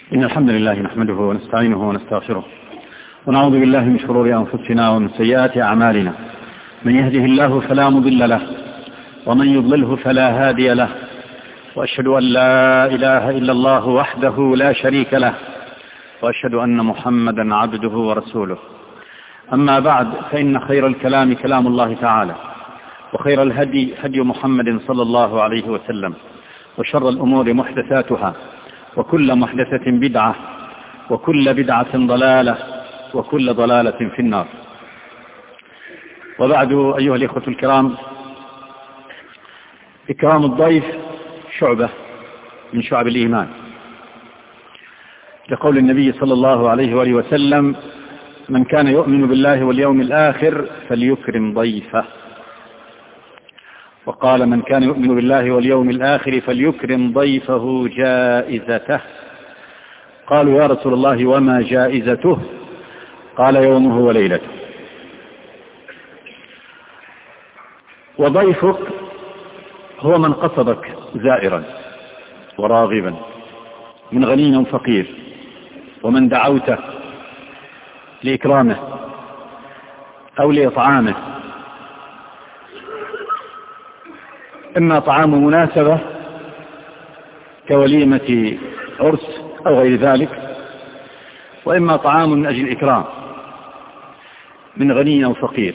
إن الحمد لله نحمده ونستعينه ونستغفره ونعوذ بالله من شرور أنفسنا ومن سيئات أعمالنا. من يهده الله فلا مضل له ومن يضلله فلا هادي له، وأشهد أن لا إله إلا الله وحده لا شريك له، وأشهد أن محمدا عبده ورسوله. أما بعد، فإن خير الكلام كلام الله تعالى، وخير الهدي هدي محمد صلى الله عليه وسلم، وشر الأمور محدثاتها، وكل محدثة بدعة، وكل بدعة ضلالة، وكل ضلالة في النار. وبعد، أيها الإخوة الكرام، إكرام الضيف شعبة من شعب الإيمان، لقول النبي صلى الله عليه وآله وسلم: من كان يؤمن بالله واليوم الآخر فليكرم ضيفه. وقال: من كان يؤمن بالله واليوم الآخر فليكرم ضيفه جائزته. قالوا: يا رسول الله، وما جائزته؟ قال: يومه وليلته. وضيفك هو من قصدك زائرا وراغبا، من غني وفقير، ومن دعوته لإكرامه أو لإطعامه، إما طعام مناسبة كوليمة عرس أو غير ذلك، وإما طعام من أجل الإكرام من غني أو فقير.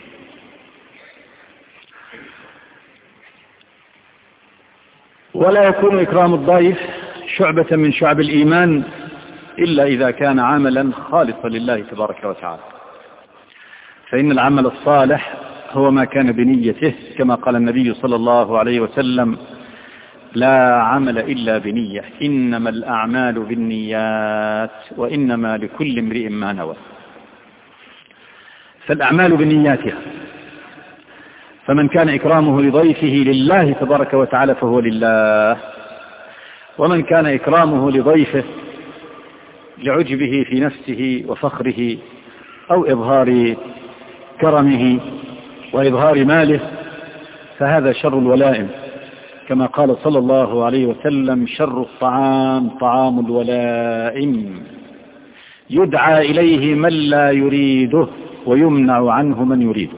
ولا يكون إكرام الضيف شعبة من شعب الإيمان إلا إذا كان عملا خالصا لله تبارك وتعالى، فإن العمل الصالح هو ما كان بنيته، كما قال النبي صلى الله عليه وسلم: لا عمل إلا بنية، إنما الأعمال بالنيات وإنما لكل امرئ ما نوى. فالأعمال بنياتها، فمن كان إكرامه لضيفه لله تبارك وتعالى فهو لله، ومن كان إكرامه لضيفه لعجبه في نفسه وفخره أو إظهار كرمه وإظهار ماله فهذا شر الولائم، كما قال صلى الله عليه وسلم: شر الطعام طعام الولائم، يدعى إليه من لا يريده ويمنع عنه من يريده.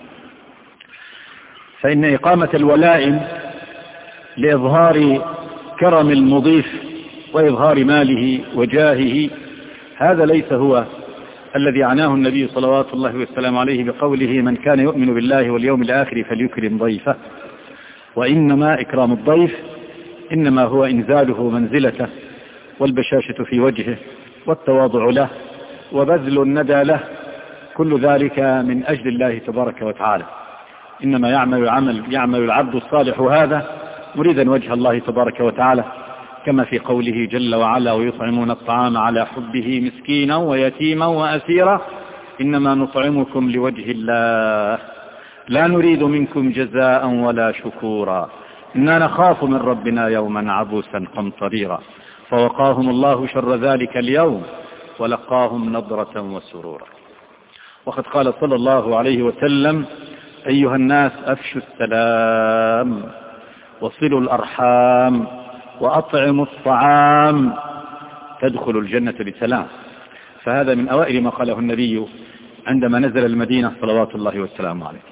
فإن إقامة الولائم لإظهار كرم المضيف وإظهار ماله وجاهه، هذا ليس هو الذي عناه النبي صلوات الله والسلام عليه بقوله: من كان يؤمن بالله واليوم الآخر فليكرم ضيفه. وإنما إكرام الضيف إنما هو إنزاله منزلته، والبشاشة في وجهه، والتواضع له، وبذل الندى له، كل ذلك من أجل الله تبارك وتعالى. إنما يعمل العبد الصالح هذا مريدا وجه الله تبارك وتعالى، كما في قوله جل وعلا: ويطعمون الطعام على حبه مسكينا ويتيما وأسيرا إنما نطعمكم لوجه الله لا نريد منكم جزاء ولا شكورا إنا نخاف من ربنا يوما عبوسا قمطريرا فوقاهم الله شر ذلك اليوم ولقاهم نضرة وسرورا. وقد قال صلى الله عليه وسلم: أيها الناس، أفشوا السلام وصلوا الأرحام وأطعموا الطعام تدخلوا الجنة بسلام. فهذا من أوائل ما قاله النبي عندما نزل المدينة صلوات الله والسلام عليه.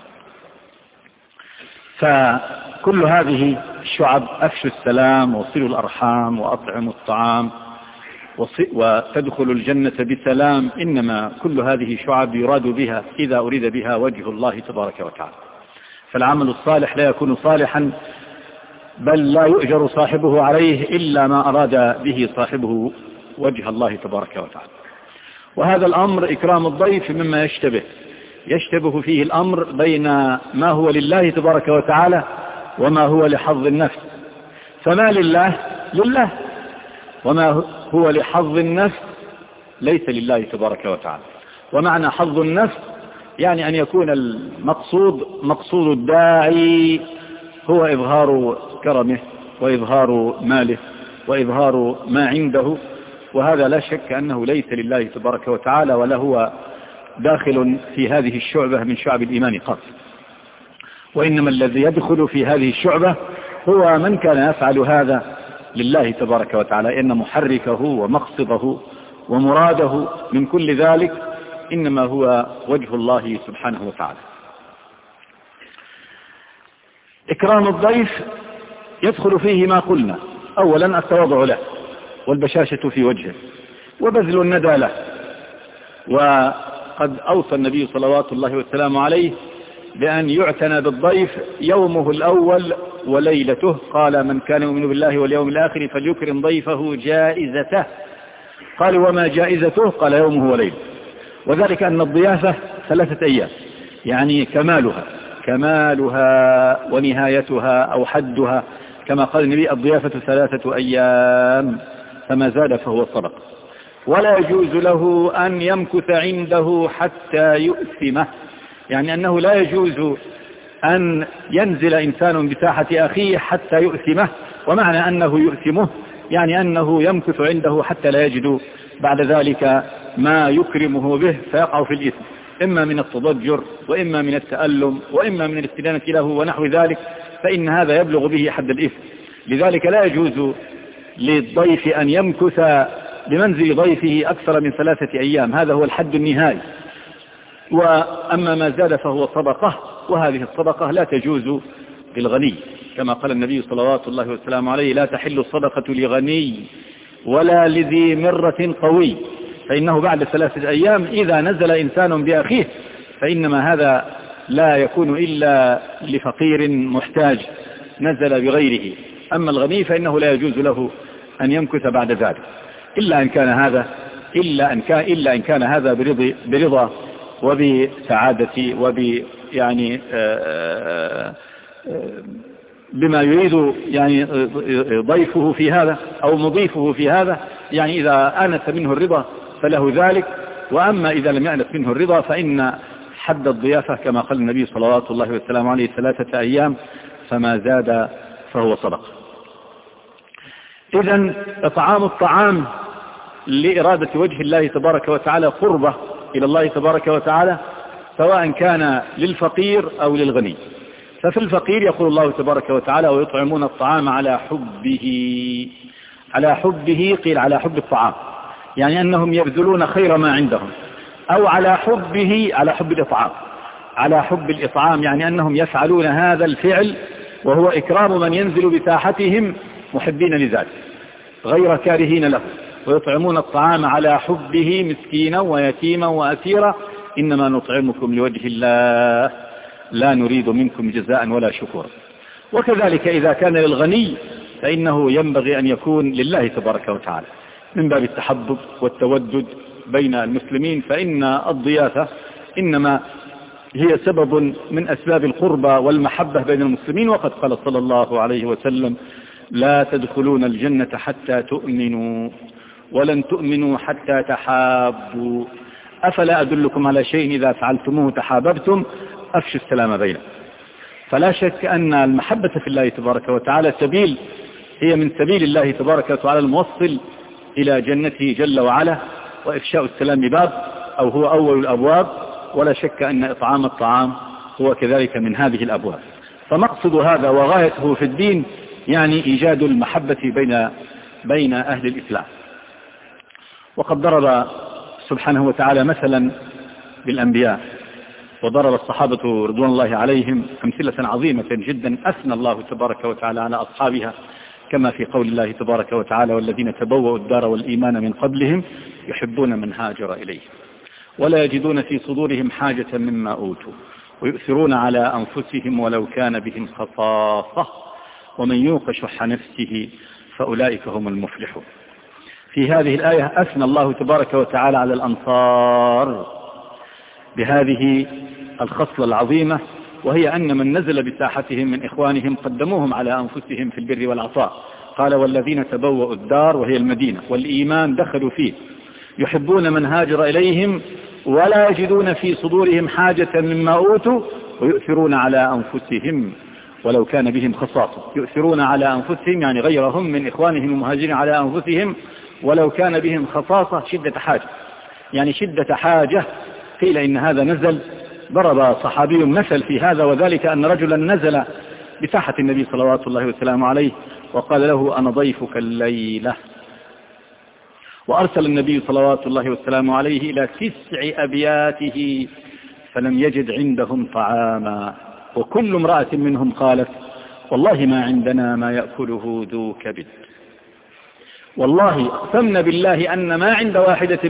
فكل هذه الشعب: أفشوا السلام وصلوا الأرحام وأطعموا الطعام وتدخلوا الجنة بسلام، إنما كل هذه شعب يراد بها إذا أريد بها وجه الله تبارك وتعالى. فالعمل الصالح لا يكون صالحا، بل لا يؤجر صاحبه عليه إلا ما أراد به صاحبه وجه الله تبارك وتعالى. وهذا الأمر إكرام الضيف مما يشتبه فيه الأمر بين ما هو لله تبارك وتعالى وما هو لحظ النفس. فما لله لله، وما هو لحظ النفس ليس لله تبارك وتعالى. ومعنى حظ النفس يعني أن يكون مقصود الداعي هو إظهار كرمه وإظهار ماله وإظهار ما عنده، وهذا لا شك أنه ليس لله تبارك وتعالى، ولا هو داخل في هذه الشعبة من شعب الإيمان قط. وإنما الذي يدخل في هذه الشعبة هو من كان يفعل هذا لله تبارك وتعالى، إن محركه ومقصده ومراده من كل ذلك إنما هو وجه الله سبحانه وتعالى. إكرام الضيف يدخل فيه ما قلنا: أولا التواضع له والبشاشة في وجهه وبذل الندى له. وقد أوصى النبي صلوات الله والسلام عليه بأن يعتنى بالضيف يومه الأول وليلته، قال: من كان يؤمن بالله واليوم الآخر فليكرم ضيفه جائزته. قال: وما جائزته؟ قال: يومه وليلته. وذلك أن الضيافة 3 أيام، يعني كمالها ونهايتها أو حدها، كما قال النبي: الضيافة 3 أيام فما زاد فهو صدق. ولا يجوز له أن يمكث عنده حتى يؤثمه، يعني أنه لا يجوز أن ينزل إنسان بساحة أخيه حتى يؤثمه. ومعنى أنه يؤثمه يعني أنه يمكث عنده حتى لا يجد بعد ذلك ما يكرمه به فيقع في الإثم، إما من التضجر وإما من التألم وإما من الاستدانة له ونحو ذلك، فإن هذا يبلغ به حد الإثم. لذلك لا يجوز للضيف أن يمكث بمنزل ضيفه أكثر من 3 أيام، هذا هو الحد النهائي. وأما ما زاد فهو صدقة، وهذه الصدقة لا تجوز للغني، كما قال النبي صلوات الله والسلام عليه: لا تحل الصدقة لغني ولا لذي مرة قوي، فإنه بعد 3 أيام إذا نزل إنسان بأخيه فإنما هذا لا يكون إلا لفقير محتاج نزل بغيره. أما الغني فإنه لا يجوز له أن يمكث بعد ذلك، إلا إن كان هذا برضا وبسعادة يعني بما يريد يعني ضيفه في هذا أو مضيفه في هذا، يعني إذا آنس منه الرضا فله ذلك. وأما إذا لم يأنس منه الرضا فإن حد الضيافة كما قال النبي صلوات الله والسلام عليه 3 أيام فما زاد فهو صدق. إذن إطعام الطعام لإرادة وجه الله تبارك وتعالى قربة إلى الله تبارك وتعالى، سواء كان للفقير أو للغني. ففي الفقير يقول الله تبارك وتعالى: ويطعمون الطعام على حبه، قيل على حب الطعام، يعني أنهم يبذلون خير ما عندهم، أو على حب الإطعام، على حب الإطعام يعني أنهم يفعلون هذا الفعل وهو إكرام من ينزل بساحتهم محبين لذلك غير كارهين له. ويطعمون الطعام على حبه مسكينا ويتيما وأسيرا إنما نطعمكم لوجه الله لا نريد منكم جزاء ولا شكورا. وكذلك إذا كان للغني فإنه ينبغي أن يكون لله تبارك وتعالى من باب التحبب والتودد بين المسلمين، فإن الضيافة إنما هي سبب من أسباب القربى والمحبة بين المسلمين. وقد قال صلى الله عليه وسلم: لا تدخلون الجنة حتى تؤمنوا ولن تؤمنوا حتى تحابوا، أفلا أدلكم على شيء إذا فعلتموه تحاببتم، أفشوا السلام بينكم. فلا شك أن المحبة في الله تبارك وتعالى هي من سبيل الله تبارك وتعالى الموصل إلى جنته جل وعلا، وإفشاء السلام باب أو هو أول الأبواب، ولا شك أن إطعام الطعام هو كذلك من هذه الأبواب. فمقصد هذا وغايته في الدين يعني إيجاد المحبة بين أهل الإسلام. وقد ضرب سبحانه وتعالى مثلا بالأنبياء، وضرب الصحابة رضوان الله عليهم أمثلة عظيمة جدا أثنى الله تبارك وتعالى على أصحابها، كما في قول الله تبارك وتعالى: والذين تبوأوا الدار والإيمان من قبلهم يحبون من هاجر إليه ولا يجدون في صدورهم حاجة مما أوتوا ويؤثرون على أنفسهم ولو كان بهم خصاصة ومن يوق شح نفسه فأولئك هم المفلحون. في هذه الآية أثنى الله تبارك وتعالى على الأنصار بهذه الخصلة العظيمة، وهي أن من نزل بساحتهم من إخوانهم قدموهم على أنفسهم في البر والعطاء. قال: والذين تبوأوا الدار وهي المدينة والإيمان دخلوا فيه يحبون من هاجر إليهم ولا يجدون في صدورهم حاجة مما أوتوا ويؤثرون على أنفسهم ولو كان بهم خصاصة. يؤثرون على أنفسهم يعني غيرهم من إخوانهم المهاجرين على أنفسهم ولو كان بهم خصاصة، شدة حاجة، يعني شدة حاجة. قيل إن هذا نزل، ضرب صحابي مثل في هذا، وذلك أن رجلا نزل بساحة النبي صلوات الله وسلامه عليه وقال له أنا ضيفك الليلة. وأرسل النبي صلوات الله والسلام عليه إلى 9 أبياته فلم يجد عندهم طعاما، وكل امرأة منهم قالت والله ما عندنا ما يأكله ذو كبد. والله اقسمنا بالله أن ما عند واحدة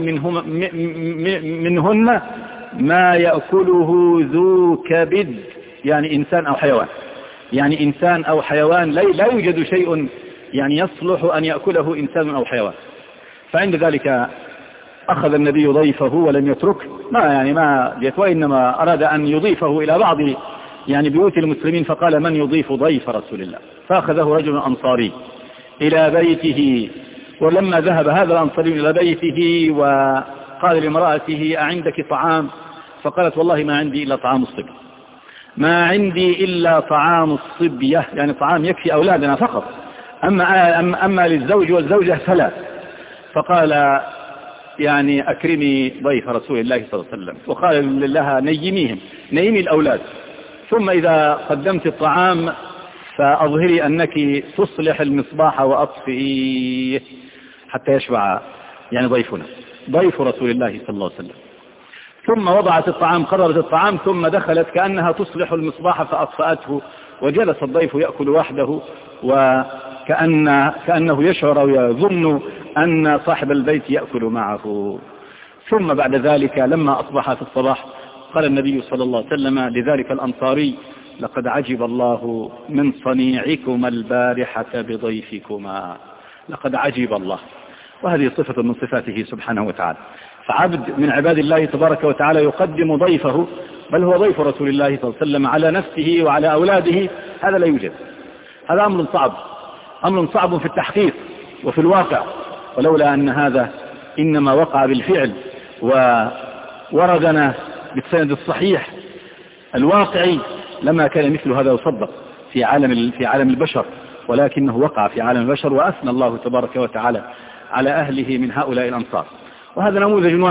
منهن ما يأكله ذو كبد، يعني إنسان أو حيوان، يعني إنسان أو حيوان، لا يوجد شيء يعني يصلح أن يأكله إنسان أو حيوان. فعند ذلك أخذ النبي ضيفه ولم يترك وإنما أراد أن يضيفه إلى بعض يعني بيوت المسلمين، فقال من يضيف ضيف رسول الله؟ فأخذه رجل أنصاري إلى بيته، ولما ذهب هذا الأنصاري إلى بيته وقال لامرأته أعندك طعام؟ فقالت والله ما عندي إلا طعام الصبي، ما عندي إلا طعام الصبية، يعني طعام يكفي أولادنا فقط، أما للزوج والزوجة فلا. فقال يعني أكرمي ضيف رسول الله صلى الله عليه وسلم، وقال لها نيمي الأولاد، ثم إذا قدمت الطعام فأظهري أنك تصلح المصباح وأطفئيه حتى يشبع يعني ضيفنا، ضيف رسول الله صلى الله عليه وسلم. ثم وضعت الطعام، قررت الطعام، ثم دخلت كأنها تصلح المصباح فأطفأته، وجلس الضيف يأكل وحده وكأنه يشعر أو يظن أن صاحب البيت يأكل معه. ثم بعد ذلك لما أصبح في الصباح قال النبي صلى الله عليه وسلم لذلك الأنصاري لقد عجب الله من صنيعكما البارحة بضيفكما، لقد عجب الله. وهذه صفة من صفاته سبحانه وتعالى. فعبد من عباد الله تبارك وتعالى يقدم ضيفه، بل هو ضيف رسول الله صلى الله عليه وسلم، على نفسه وعلى أولاده، هذا لا يوجد. هذا أمر صعب في التحقيق وفي الواقع، ولولا أن هذا إنما وقع بالفعل ووردنا بالسند الصحيح الواقعي لما كان مثل هذا يصدق في عالم البشر، ولكنه وقع في عالم البشر، وأثنى الله تبارك وتعالى على أهله من هؤلاء الأنصار. وهذا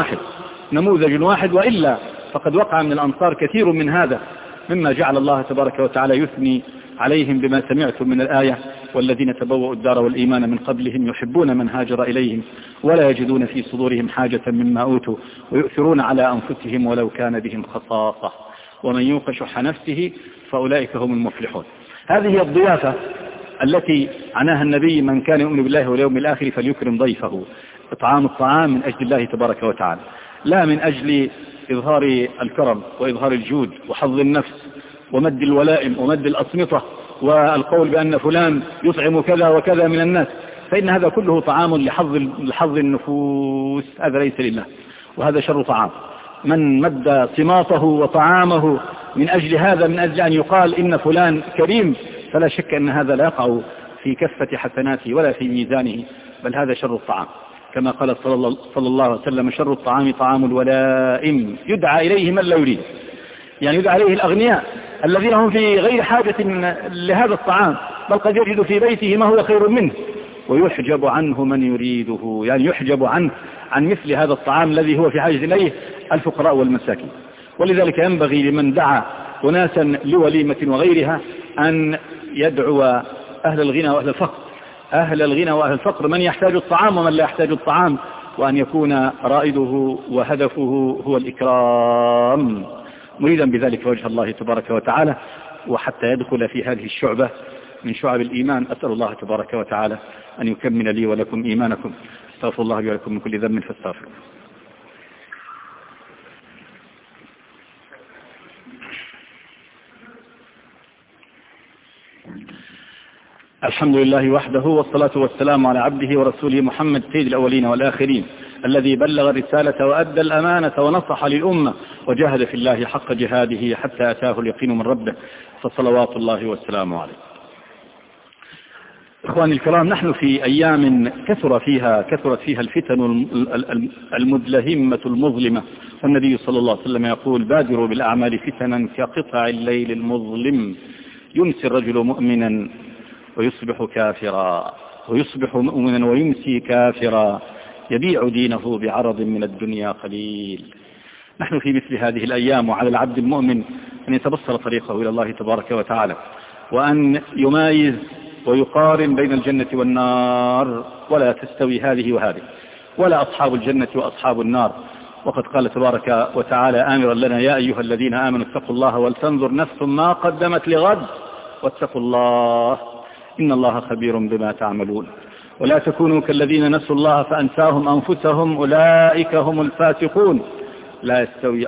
نموذج واحد، وإلا فقد وقع من الأنصار كثير من هذا، مما جعل الله تبارك وتعالى يثني عليهم بما سمعتم من الآية والذين تبوأوا الدار والإيمان من قبلهم يحبون من هاجر إليهم ولا يجدون في صدورهم حاجة مما أوتوا ويؤثرون على أنفسهم ولو كان بهم خصاصة ومن يوق شح نفسه فأولئك هم المفلحون. هذه هي الضيافة التي عناها النبي: من كان يؤمن بالله واليوم الآخر فليكرم ضيفه. إطعام الطعام من أجل الله تبارك وتعالى، لا من أجل إظهار الكرم وإظهار الجود وحظ النفس ومد الولائم ومد الأصمطة والقول بأن فلان يطعم كذا وكذا من الناس، فإن هذا كله طعام لحظ النفوس، هذا ليس لله، وهذا شر طعام. من مد صماطه وطعامه من أجل هذا، من أجل أن يقال إن فلان كريم، فلا شك أن هذا لا يقع في كفة حسناته ولا في ميزانه، بل هذا شر الطعام، كما قال صلى الله عليه وسلم: شر الطعام طعام الولائم يدعى إليه من لا يريد، يعني يدعى إليه الأغنياء الذين هم في غير حاجة لهذا الطعام، بل قد يجد في بيته ما هو خير منه، ويحجب عنه من يريده، يعني يحجب عن مثل هذا الطعام الذي هو في حاجة إليه الفقراء والمساكين. ولذلك ينبغي لمن دعا أناسا لوليمة وغيرها أن يدعو أهل الغنى وأهل الفقر، من يحتاج الطعام ومن لا يحتاج الطعام، وأن يكون رائده وهدفه هو الإكرام، مريدا بذلك وجه الله تبارك وتعالى، وحتى يدخل في هذه الشعبة من شعب الإيمان. أسأل الله تبارك وتعالى أن يكمل لي ولكم إيمانكم. استغفر الله لي ولكم من كل ذنب فاستغفروه. الحمد لله وحده، والصلاة والسلام على عبده ورسوله محمد سيد الأولين والآخرين، الذي بلغ الرسالة وأدى الأمانة ونصح للأمة وجاهد في الله حق جهاده حتى أتاه اليقين من ربه، فصلوات الله والسلام عليه. إخواني الكرام، نحن في أيام كثرت فيها الفتن المدلهمة المظلمة، والنبي صلى الله عليه وسلم يقول: بادروا بالأعمال فتنا كقطع الليل المظلم، يمسي الرجل مؤمنا ويصبح كافرا، ويصبح مؤمنا ويمسي كافرا، يبيع دينه بعرض من الدنيا قليل. نحن في مثل هذه الأيام، وعلى العبد المؤمن أن يتبصر طريقه إلى الله تبارك وتعالى، وأن يمايز ويقارن بين الجنة والنار، ولا تستوي هذه وهذه، ولا أصحاب الجنة وأصحاب النار. وقد قال تبارك وتعالى آمرا لنا: يا أيها الذين آمنوا اتقوا الله ولتنظر نفس ما قدمت لغد واتقوا الله إن الله خبير بما تعملون. ولا تكونوا كالذين نسوا الله فأنساهم أنفسهم أولئك هم الفاسقون. لا يستوي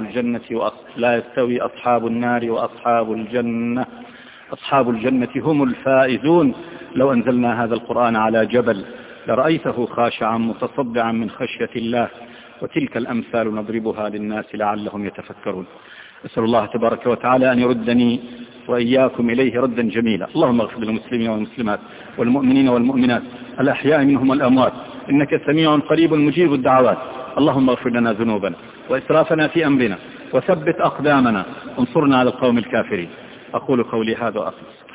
أصحاب النار وأصحاب الجنة، أصحاب الجنة هم الفائزون. لو أنزلنا هذا القرآن على جبل لرأيته خاشعا متصدعا من خشية الله. وتلك الأمثال نضربها للناس لعلهم يتفكرون. أسأل الله تبارك وتعالى أن يردني وإياكم إليه ردا جميلا. اللهم اغفر للمسلمين والمسلمات والمؤمنين والمؤمنات الأحياء منهم والأموات، إنك سميع قريب مجيب الدعوات. اللهم اغفر لنا ذنوبنا وإسرافنا في أمرنا وثبت أقدامنا وانصرنا على القوم الكافرين. أقول قولي هذا وأخلص.